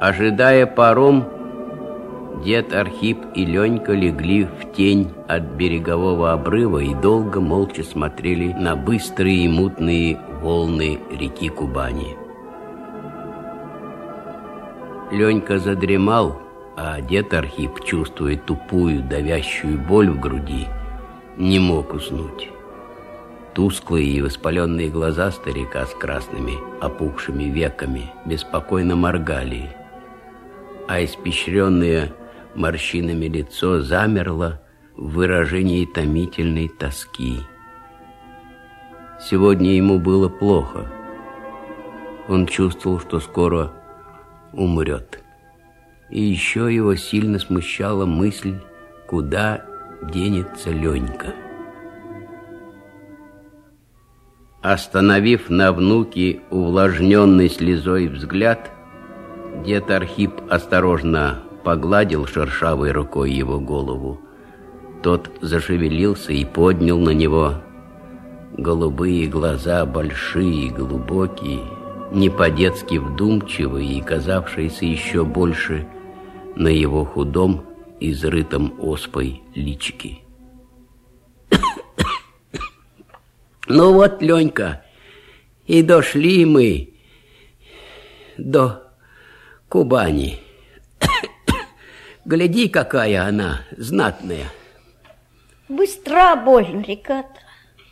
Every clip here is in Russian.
Ожидая паром, дед Архип и Ленька легли в тень от берегового обрыва и долго молча смотрели на быстрые и мутные волны реки Кубани. Ленька задремал, а дед Архип, чувствуя тупую, давящую боль в груди, не мог уснуть. Тусклые и воспаленные глаза старика с красными опухшими веками беспокойно моргали, а испещренное морщинами лицо замерло в выражении томительной тоски. Сегодня ему было плохо. Он чувствовал, что скоро умрет. И еще его сильно смущала мысль, куда денется Ленька. Остановив на внуке увлажненный слезой взгляд, дед Архип осторожно погладил шершавой рукой его голову. Тот зашевелился и поднял на него голубые глаза, большие, глубокие, не по-детски вдумчивые и казавшиеся еще больше на его худом, изрытом оспой личике. Ну вот, Ленька, и дошли мы до Кубани. Гляди, какая она знатная. Быстра больно река-то.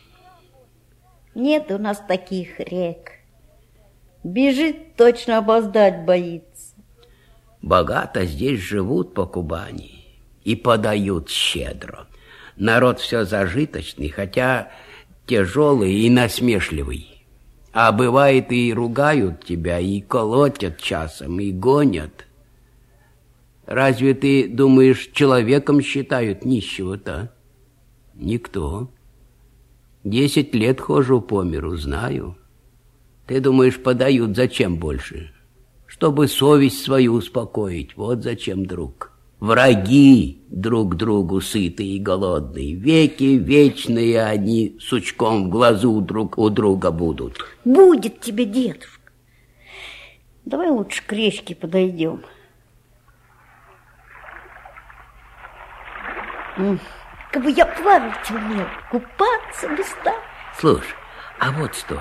Нет у нас таких рек. Бежит, точно опоздать боится. Богато здесь живут по Кубани и подают щедро. Народ все зажиточный, хотя тяжелый и насмешливый. А бывает, и ругают тебя, и колотят часом, и гонят. Разве ты думаешь, человеком считают нищего-то? Никто. 10 лет хожу по миру, знаю. Ты думаешь, подают зачем больше? Чтобы совесть свою успокоить. Вот зачем, друг. Враги друг другу сытые и голодные. Веки вечные они сучком в глазу друг у друга будут. Будет тебе, дедушка. Давай лучше к речке подойдем. Как бы я плавать умел, купаться бы стал. Слушай, а вот что.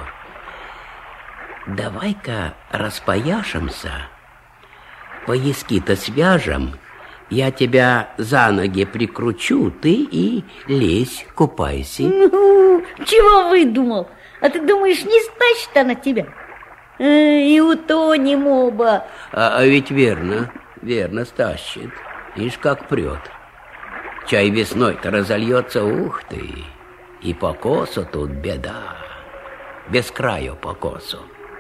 Давай-ка распояшемся, пояски-то свяжем, я тебя за ноги прикручу, ты и лезь, купайся. Ну, чего выдумал? А ты думаешь, не стащит она тебя? И утонем оба. А ведь верно стащит. Ишь, как прет. Чай весной-то разольется, ух ты. И по косу тут беда. Без краю по косу.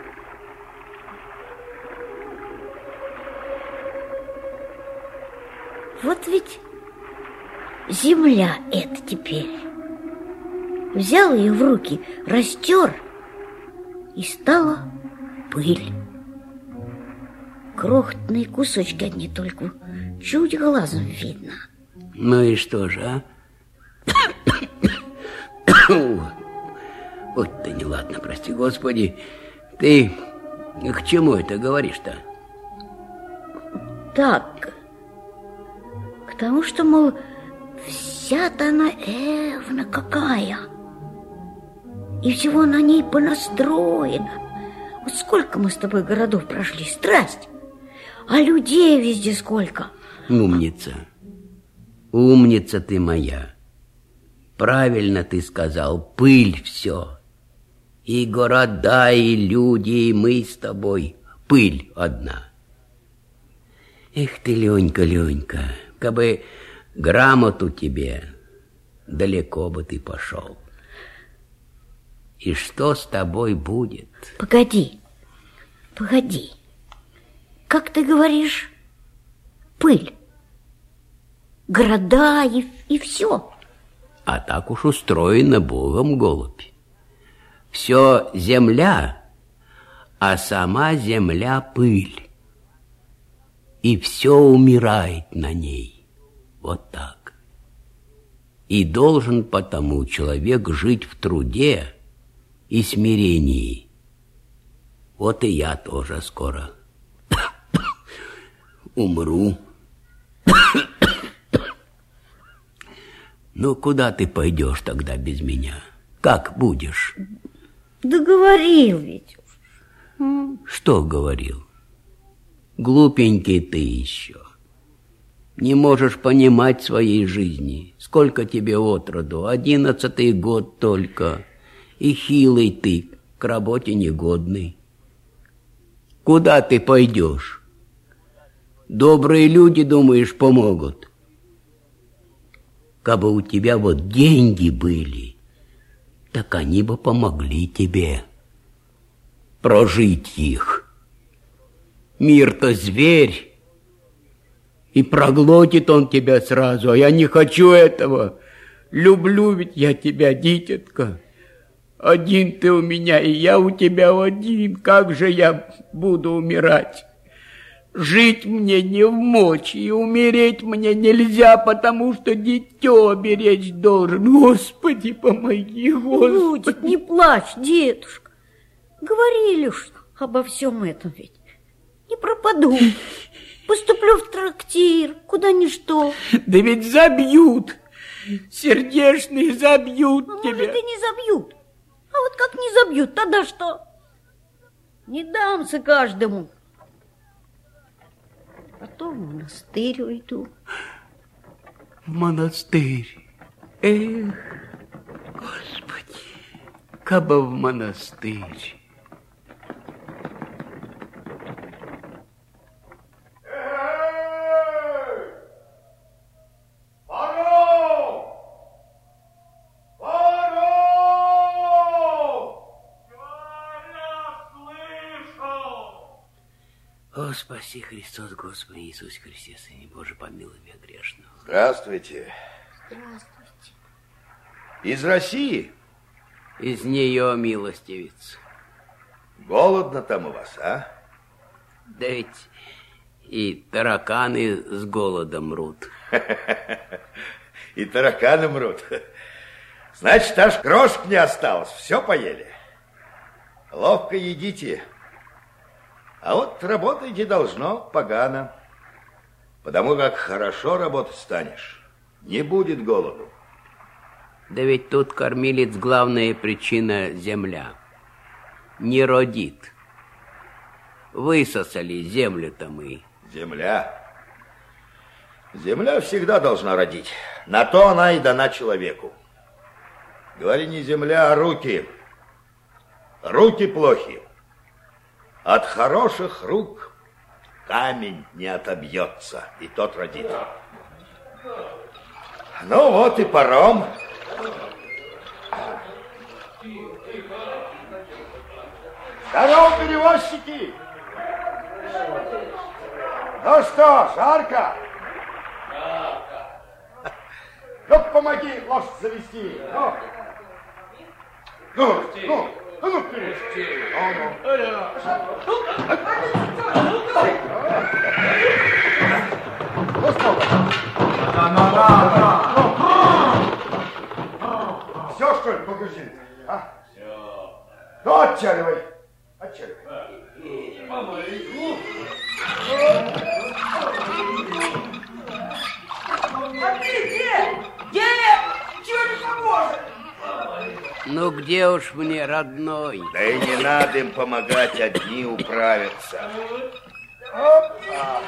Вот ведь земля это теперь. Взял ее в руки, растер, и стала пыль. Крохотные кусочки одни только, чуть глазом видно. Ну и что же, а? Вот ты неладно, прости господи. Ты к чему это говоришь-то? Так, к тому, что, мол, вся-то она эвна какая. И всего на ней понастроено. Вот сколько мы с тобой городов прошли, страсть. А людей везде сколько. Умница. Умница ты моя. Правильно ты сказал, пыль все. И города, и люди, и мы с тобой. Пыль одна. Эх ты, Ленька, Ленька, кабы грамоту тебе, далеко бы ты пошел. И что с тобой будет? Погоди. Как ты говоришь, пыль. Города и все. А так уж устроено Богом, голубь. Все земля, а сама земля пыль. И все умирает на ней. Вот так. И должен потому человек жить в труде и смирении. Вот и я тоже скоро умру. Ну, куда ты пойдешь тогда без меня? Как будешь? Да говорил ведь. Что говорил? Глупенький ты еще. Не можешь понимать своей жизни. Сколько тебе от роду? 11-й год только. И хилый ты, к работе негодный. Куда ты пойдешь? Добрые люди, думаешь, помогут? Кабы у тебя вот деньги были, так они бы помогли тебе прожить их. Мир-то зверь, и проглотит он тебя сразу, а я не хочу этого. Люблю ведь я тебя, дитятка. Один ты у меня, и я у тебя один. Как же я буду умирать? Жить мне не вмочь, и умереть мне нельзя, потому что дитё беречь должен. Господи, помоги, Господи. Будет, не плачь, дедушка. Говорили ж обо всем этом ведь. Не пропаду. Поступлю в трактир, куда ни что. Да ведь забьют. Сердечные забьют тебя. Может, и не забьют. А вот как не забьют, тогда что? Не дамся каждому. Потом в монастырь уйду. В монастырь. Эх, Господи, кабы в монастырь. О, спаси Христос, Господи Иисус Христе, Сыне Божий, помилуй меня грешного. Здравствуйте. Здравствуйте. Из России? Из нее, милостивец. Голодно там у вас, а? Да ведь и тараканы с голодом мрут. И тараканы мрут. Значит, аж крошек не осталось, все поели. Ловко едите. А вот работаете должно погано. Потому как хорошо работать станешь, не будет голоду. Да ведь тут, кормилец, главная причина — земля. Не родит. Высосали землю-то мы. Земля? Земля всегда должна родить. На то она и дана человеку. Говори, не земля, а руки. Руки плохи. От хороших рук камень не отобьется, и тот родит. Ну вот и паром. Здорово, перевозчики! Ну что, жарко? Ну, помоги лошадь завести. Ну, вперед. Все, что ли, погрузили? А? Все. Ну, отчаливай. Отчаливай. А ты где? Где? Чего не поможет? Ну где уж мне, родной? Да и не надо им помогать, одни управятся. Опа.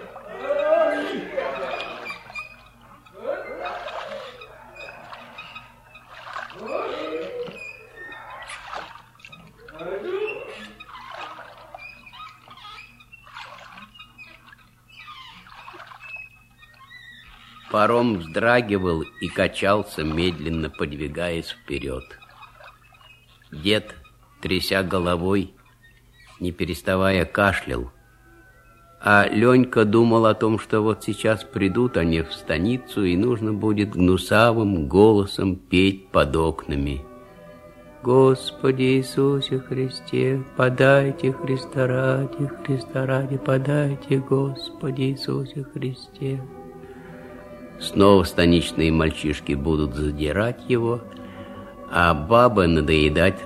Паром вздрагивал и качался, медленно подвигаясь вперед. Дед, тряся головой, не переставая кашлял, а Ленька думал о том, что вот сейчас придут они в станицу, и нужно будет гнусавым голосом петь под окнами: «Господи Иисусе Христе, подайте Христа ради, подайте, Господи Иисусе Христе». Снова станичные мальчишки будут задирать его, а бабы надоедать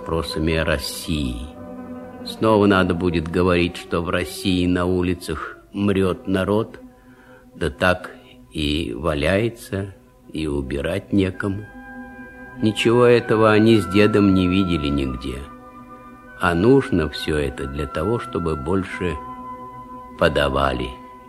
расспросами о России. Снова надо будет говорить, что в России на улицах мрет народ, да так и валяется, и убирать некому. Ничего этого они с дедом не видели нигде. А нужно все это для того, чтобы больше подавали.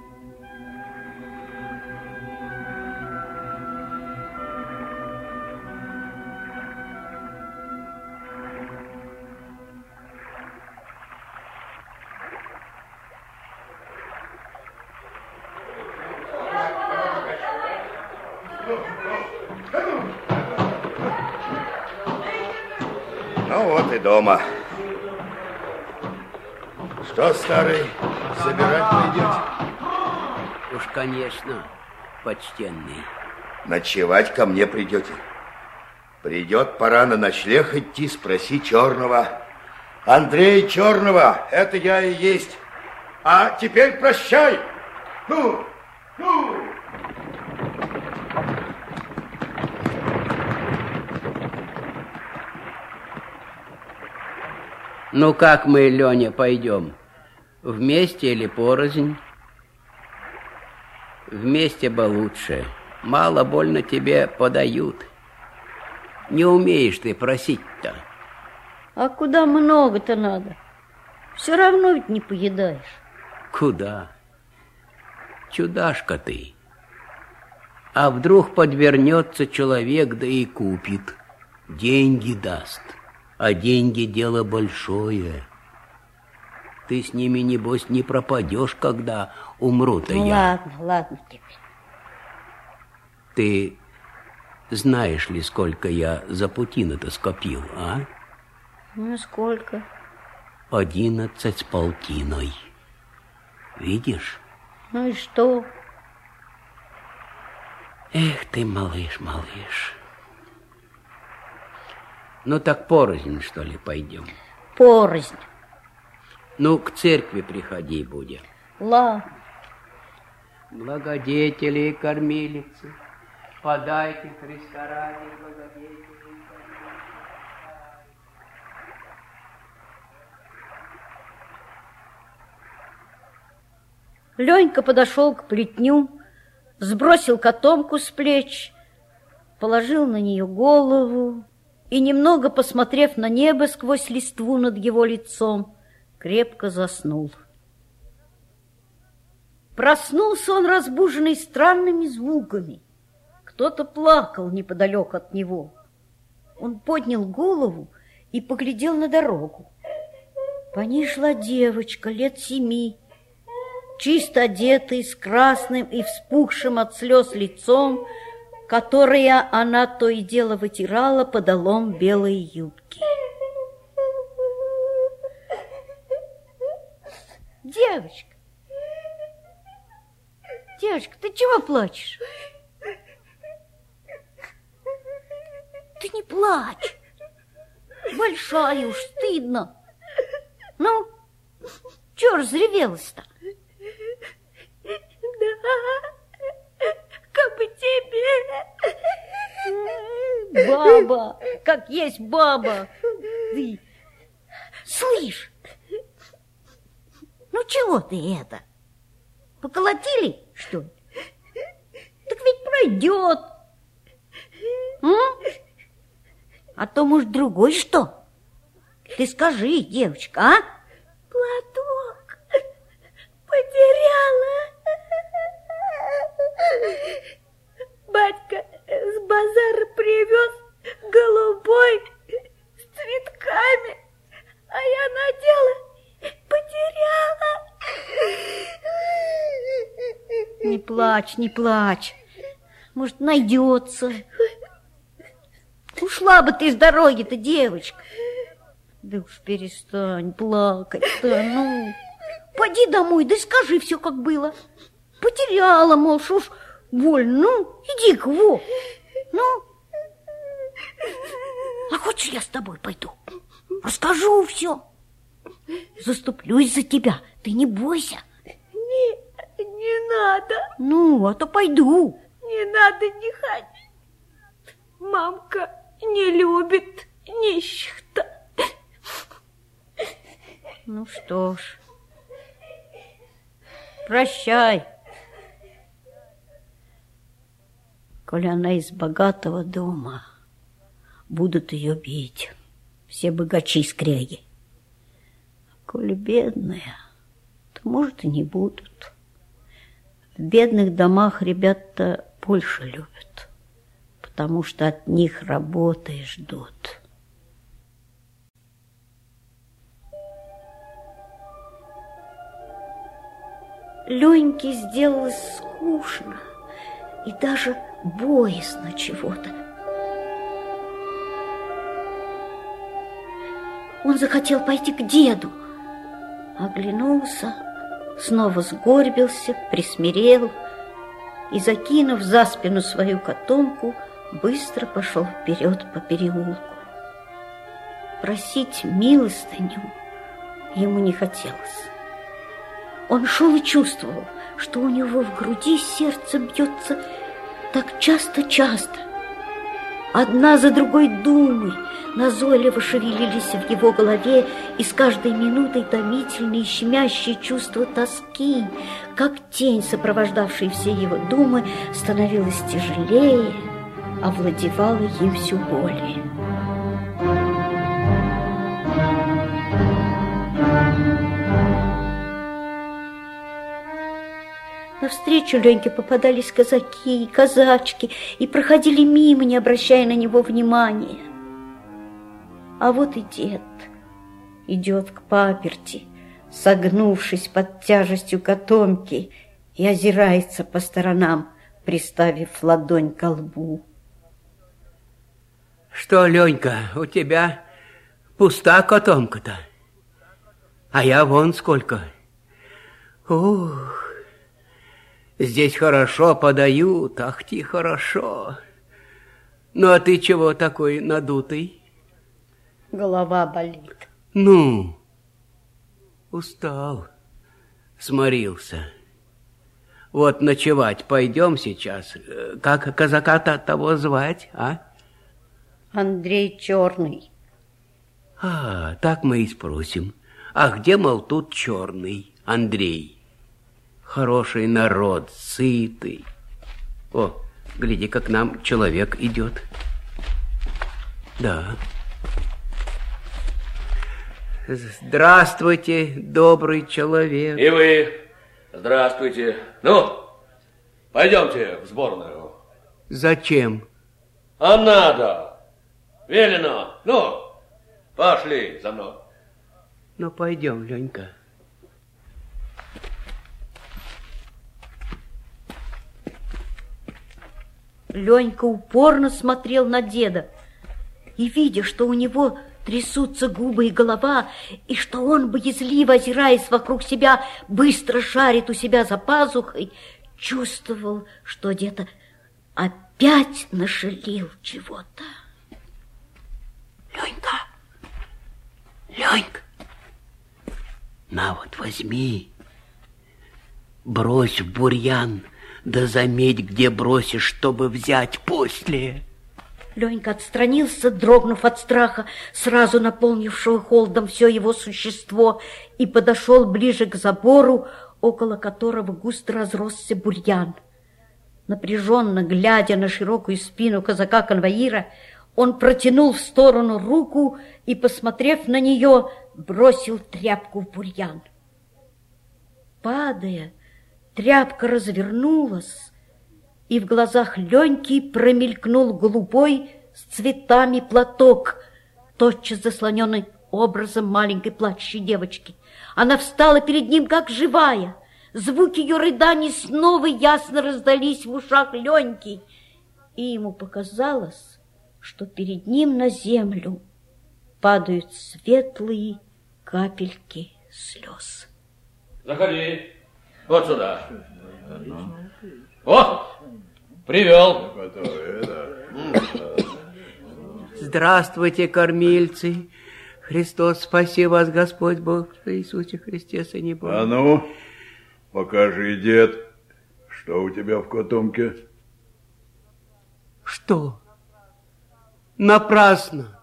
Ну вот и дома. Что, старый, собирать пойдете? Уж, конечно, почтенный. Ночевать ко мне придете. Придет пора на ночлег идти, спроси Черного. Андрей Черного, это я и есть. А теперь прощай. Ну. Ну, как мы, Леня, пойдем? Вместе или порознь? Вместе бы лучше. Мало больно тебе подают. Не умеешь ты просить-то. А куда много-то надо? Все равно ведь не поедаешь. Куда? Чудашка ты. А вдруг подвернется человек, да и купит. Деньги даст. А деньги дело большое. Ты с ними, небось, не пропадешь, когда умру-то Ну, я. ладно теперь. Ты знаешь ли, сколько я за путину-то скопил, а? Ну, сколько? 11 с полтиной. Видишь? Ну и что? Эх ты, малыш. Ну так порознь, что ли, пойдем? Порознь. Ну, к церкви приходи будем. Ладно. Благодетели и кормилицы, подайте Христа ради благодетели и кормилицы. Ленька подошел к плетню, сбросил котомку с плеч, положил на нее голову и, немного посмотрев на небо сквозь листву над его лицом, крепко заснул. Проснулся он, разбуженный странными звуками. Кто-то плакал неподалеку от него. Он поднял голову и поглядел на дорогу. По ней шла девочка лет 7, чисто одетая, с красным и вспухшим от слез лицом, которое она то и дело вытирала подолом белой юбки. Девочка, ты чего плачешь? Ты не плачь. Большая уж, стыдно. Ну, чего разревелась-то? Да, как бы тебе. Баба, как есть баба. Ты, слышь, ну чего ты это? Поколотили, что ли? Так ведь пройдет. А то, может, другой что? Ты скажи, девочка, а? Платок потеряла. Батька с базара привез голубой с цветками, а я надела, потеряла. Не плачь, не плачь. Может, найдется. Ушла бы ты с дороги-то, девочка. Да уж перестань плакать-то, ну. Пойди домой, да скажи все, как было. Потеряла, мол, что уж больно. Ну, иди-ка, во. Ну. А хочешь, я с тобой пойду? Расскажу все. Заступлюсь за тебя, ты не бойся. Не надо. Ну, а то пойду. Не надо, не ходи. Мамка не любит нищих-то. Ну что ж, Прощай. Коли она из богатого дома, будут ее бить все богачи-скряги. А коли бедная, то, может, и не будут. В бедных домах ребята больше любят, потому что от них работы ждут. Леньке сделалось скучно и даже боязно чего-то. Он захотел пойти к деду, оглянулся, снова сгорбился, присмирел и, закинув за спину свою котомку, быстро пошел вперед по переулку. Просить милостыню ему не хотелось. Он шел и чувствовал, что у него в груди сердце бьется так часто-часто. Одна за другой думы назойливо шевелились в его голове, и с каждой минутой томительные щемящие чувства тоски, как тень, сопровождавшая все его думы, становилось тяжелее, овладевала им все более. Навстречу Леньке попадались казаки и казачки и проходили мимо, не обращая на него внимания. А вот и дед идет к паперти, согнувшись под тяжестью котомки, и озирается по сторонам, приставив ладонь ко лбу. Что, Ленька, у тебя пуста котомка-то? А я вон сколько. Ух! Здесь хорошо подают, ах ты, хорошо. Ну, а ты чего такой надутый? Голова болит. Ну, устал, сморился. Вот ночевать пойдем сейчас. Как казака-то того звать, а? Андрей Черный. А, так мы и спросим. А где, мол, тут Черный Андрей? Хороший народ, сытый. О, гляди, как к нам человек идет. Да. Здравствуйте, добрый человек. И вы здравствуйте. Ну, пойдемте в сборную. Зачем? А надо. Велено. Ну, пошли за мной. Ну, пойдем, Ленька. Ленька упорно смотрел на деда и, видя, что у него трясутся губы и голова, и что он, боязливо озираясь вокруг себя, быстро шарит у себя за пазухой, чувствовал, что где-то опять нашалил чего-то. Ленька, Ленька, на вот возьми, брось в бурьян, да заметь, где бросишь, чтобы взять после. Ленька отстранился, дрогнув от страха, сразу наполнившего холодом все его существо, и подошел ближе к забору, около которого густо разросся бурьян. Напряженно глядя на широкую спину казака-конвоира, он протянул в сторону руку и, посмотрев на нее, бросил тряпку в бурьян. Падая, тряпка развернулась, и в глазах Леньки промелькнул голубой с цветами платок, тотчас заслоненный образом маленькой плачущей девочки. Она встала перед ним, как живая. Звуки ее рыданий снова ясно раздались в ушах Леньки, и ему показалось, что перед ним на землю падают светлые капельки слез. Заходи. Вот сюда. О, привел. Здравствуйте, кормильцы. Христос, спаси вас, Господь Бог, в Иисусе Христе, Сыне Божий. А ну, покажи, дед, что у тебя в котомке. Что? Напрасно.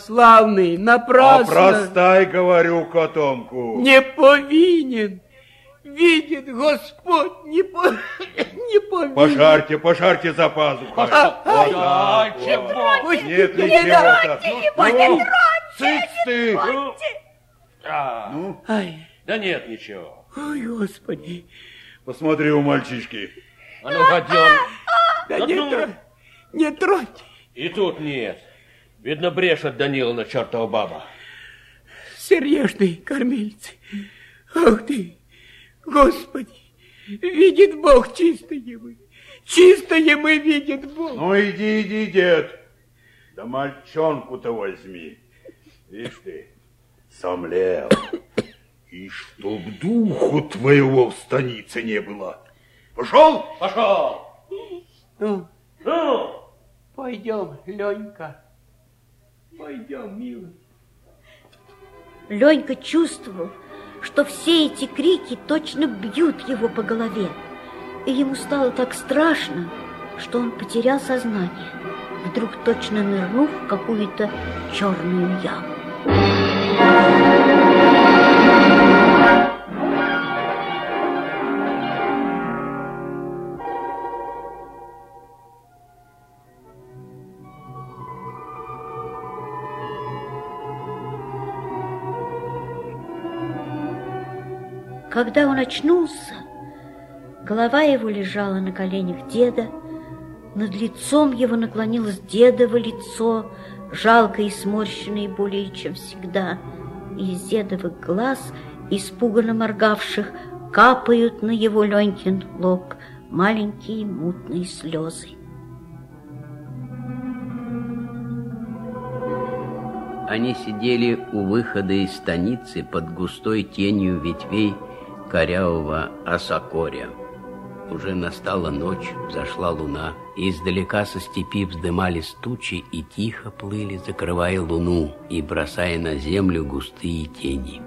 Православный, напрасно. Опростай, говорю, котомку. Не повинен. видит Господь, не повинен. Пожарьте за пазухой. Пожарьте, Нет ничего-то. Цыц ты! Ну, Да нет ничего. Ой, Господи. посмотри у мальчишки. А ну, гаден. Да не троньте. И тут нет. Видно, брешет Даниловна, чертова баба. Серьезные кормильцы. Ах ты, Господи, видит Бог чистые мы. Чистые мы видит Бог. Ну, иди, дед. Да мальчонку-то возьми. Видишь ты, сомлел. И чтоб духу твоего в станице не было. Пошел? Пошел. Ну, Ну, пойдем, Ленька. Пойдем, милый. Ленька чувствовал, что все эти крики точно бьют его по голове. И ему стало так страшно, что он потерял сознание, вдруг точно нырнув в какую-то черную яму. Когда он очнулся, голова его лежала на коленях деда, над лицом его наклонилось дедово лицо, жалкое и сморщенное более чем всегда, и из дедовых глаз, испуганно моргавших, капают на его Ленькин лоб маленькие мутные слезы. Они сидели у выхода из станицы под густой тенью ветвей корявого осокоря. Уже настала ночь, взошла луна, и издалека со степи вздымались тучи и тихо плыли, закрывая луну и бросая на землю густые тени.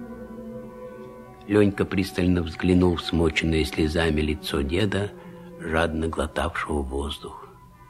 Ленька пристально взглянул в смоченное слезами лицо деда, жадно глотавшего воздух.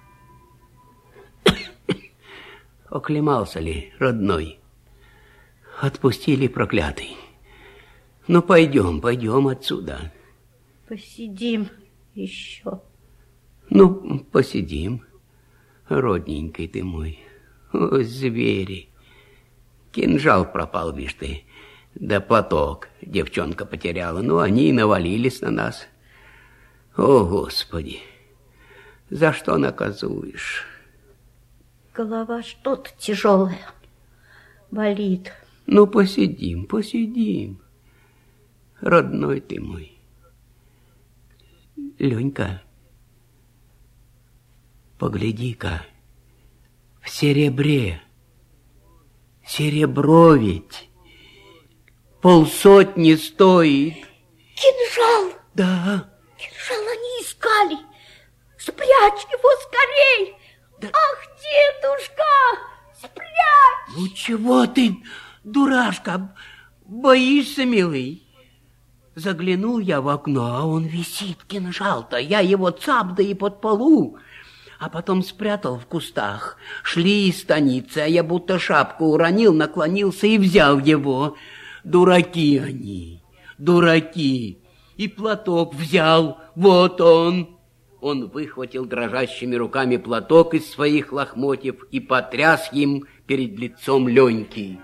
Оклемался ли, родной? Отпустили, проклятый. Ну, пойдем отсюда. Посидим еще. Ну, посидим, родненький ты мой. О, звери. Кинжал пропал, вишь ты, да платок девчонка потеряла. Ну, они и навалились на нас. О, Господи, за что наказуешь? Голова что-то тяжелая, болит. Ну, посидим. Родной ты мой. Ленька, погляди-ка, в серебре. Серебро ведь 500 стоит. Кинжал! Да. Кинжал они искали. Спрячь его скорей! Да. Ах, дедушка, спрячь! Ну, чего ты, дурашка, боишься, милый? Заглянул я в окно, а он висит, кинжал-то. Я его цап, да и под полу. А потом спрятал в кустах. Шли из станицы, а я будто шапку уронил, наклонился и взял его. Дураки они, дураки. И платок взял, вот он. Он выхватил дрожащими руками платок из своих лохмотьев и потряс им перед лицом Леньки.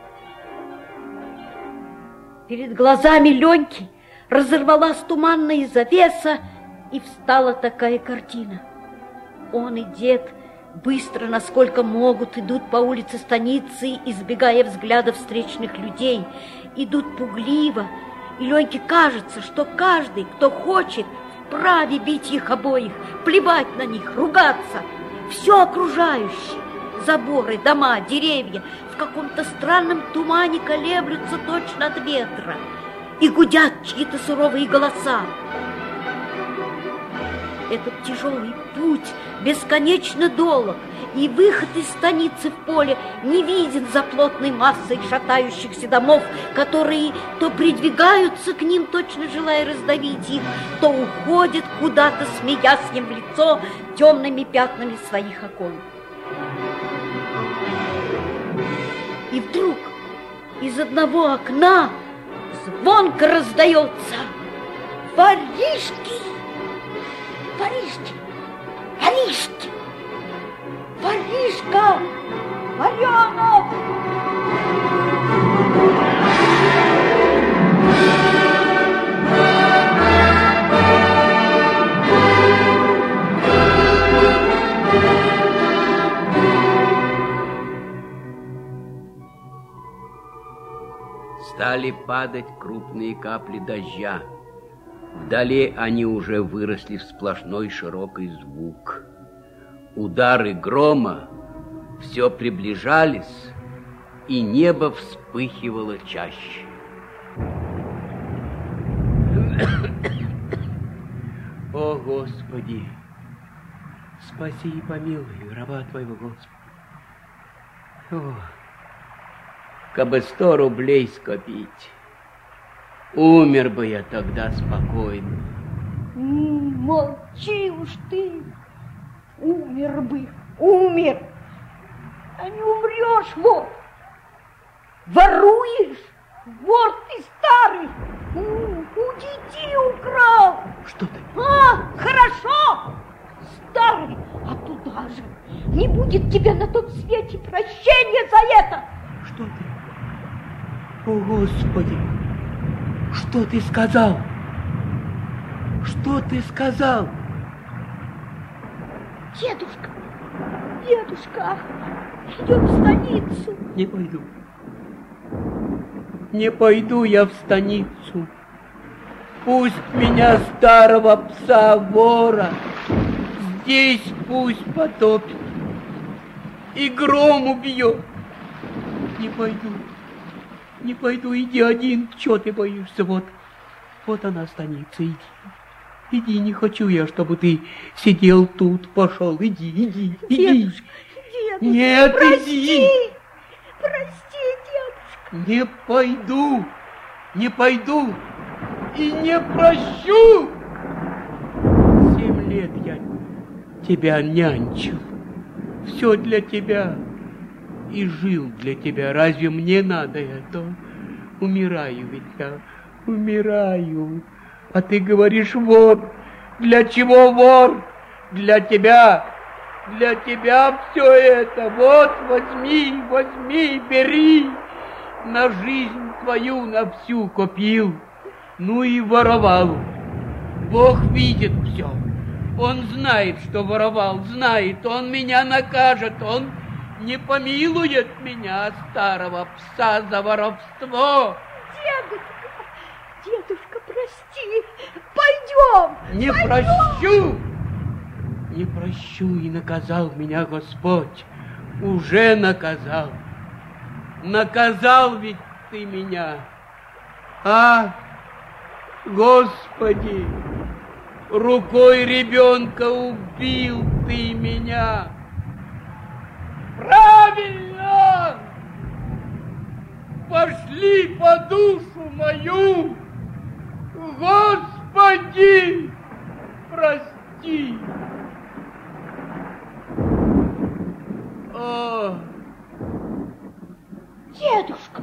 Перед глазами Леньки разорвалась туманная завеса, и встала такая картина. Он и дед быстро, насколько могут, идут по улице станицы, избегая взглядов встречных людей. Идут пугливо, и Леньке кажется, что каждый, кто хочет, вправе бить их обоих, плевать на них, ругаться. Все окружающее, заборы, дома, деревья, в каком-то странном тумане колеблются точно от ветра, и гудят чьи-то суровые голоса. Этот тяжелый путь бесконечно долг, и выход из станицы в поле не виден за плотной массой шатающихся домов, которые то придвигаются к ним, точно желая раздавить их, то уходят куда-то, смеясь им в лицо темными пятнами своих окон. И вдруг из одного окна звонко раздается: Воришки! Воришки! Воришки! Воришка! Варенок! Стали падать крупные капли дождя. Вдали они уже выросли в сплошной широкий звук. Удары грома все приближались, и небо вспыхивало чаще. О, Господи, спаси и помилуй раба Твоего, Господи. О, кабы 100 рублей скопить, умер бы я тогда спокойно. Молчи уж ты, умер бы, умер, а не умрешь, вот. Воруешь, вор ты старый, у детей украл. Что ты? Хорошо, старый, а туда же не будет тебе на том свете прощения за это. Что ты? О, Господи, что ты сказал? Что ты сказал? Дедушка, дедушка, идем в станицу. Не пойду. Не пойду я в станицу. Пусть меня, старого пса-вора, здесь пусть потопит и гром убьет. Не пойду. Не пойду, иди один. Чего ты боишься? Вот она, станица, иди. Иди, не хочу я, чтобы ты сидел тут. Пошел, иди. Дедушка, Нет, прости, иди. Прости, дедушка. Не пойду и не прощу. 7 лет я тебя нянчил. Все для тебя. И жил для тебя. Разве мне надо это? Умираю ведь я, умираю. А ты говоришь, вор. Для чего вор? Для тебя все это. Вот, возьми, бери. На жизнь твою, на всю копил. Ну и воровал. Бог видит все. Он знает, что воровал, знает. Он меня накажет, он не помилует меня, старого пса, за воровство. Дедушка, прости, пойдем. Не прощу, и наказал меня Господь. Уже наказал. Наказал ведь ты меня. А, Господи, рукой ребенка убил ты меня. Правильно! Пошли по душу мою! Господи, прости! Дедушка!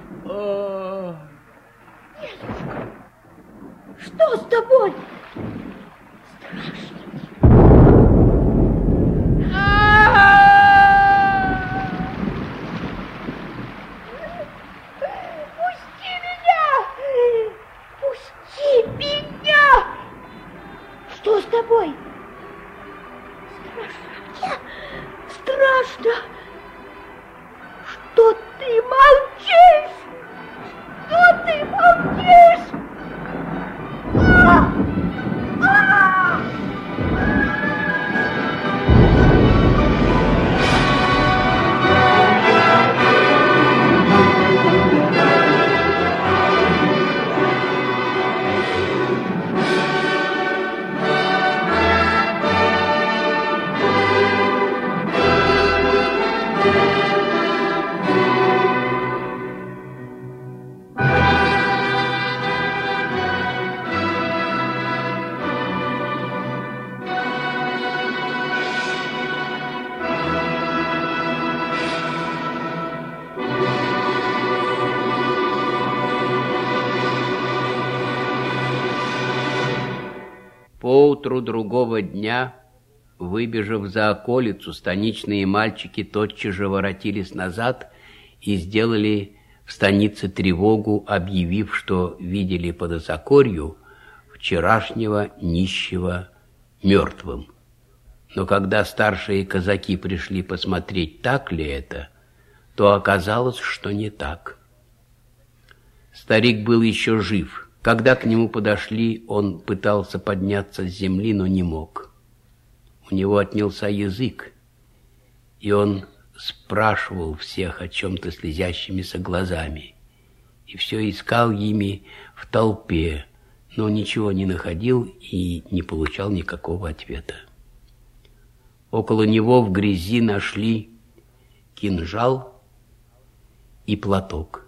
Дедушка! Что с тобой? Страшно. Пусти меня! Что с тобой? Страшно. Страшно. Что ты молчишь? Что ты молчишь? утру другого дня, выбежав за околицу, станичные мальчики тотчас же воротились назад и сделали в станице тревогу, объявив, что видели под Осокорью вчерашнего нищего мертвым. Но когда старшие казаки пришли посмотреть, так ли это, то оказалось, что не так. Старик был еще жив. Когда к нему подошли, он пытался подняться с земли, но не мог. У него отнялся язык, и он спрашивал всех о чем-то слезящимися глазами, и все искал ими в толпе, но ничего не находил и не получал никакого ответа. Около него в грязи нашли кинжал и платок.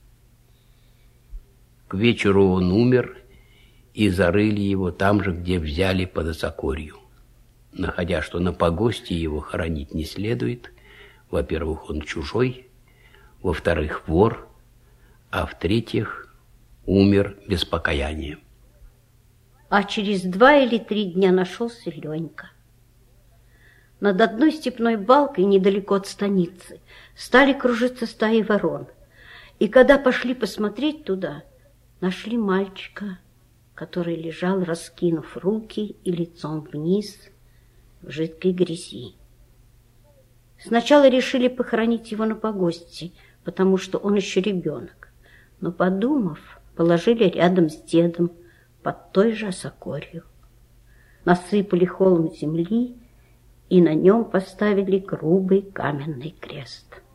К вечеру он умер, и зарыли его там же, где взяли под Осокорью, находя, что на погосте его хоронить не следует. Во-первых, он чужой, во-вторых, вор, а в-третьих, умер без покаяния. А через 2 или 3 дня нашелся Ленька. Над одной степной балкой, недалеко от станицы, стали кружиться стаи ворон. И когда пошли посмотреть туда, нашли мальчика, который лежал, раскинув руки и лицом вниз в жидкой грязи. Сначала решили похоронить его на погосте, потому что он еще ребенок. Но, подумав, положили рядом с дедом под той же Осокорью. Насыпали холм земли и на нем поставили грубый каменный крест.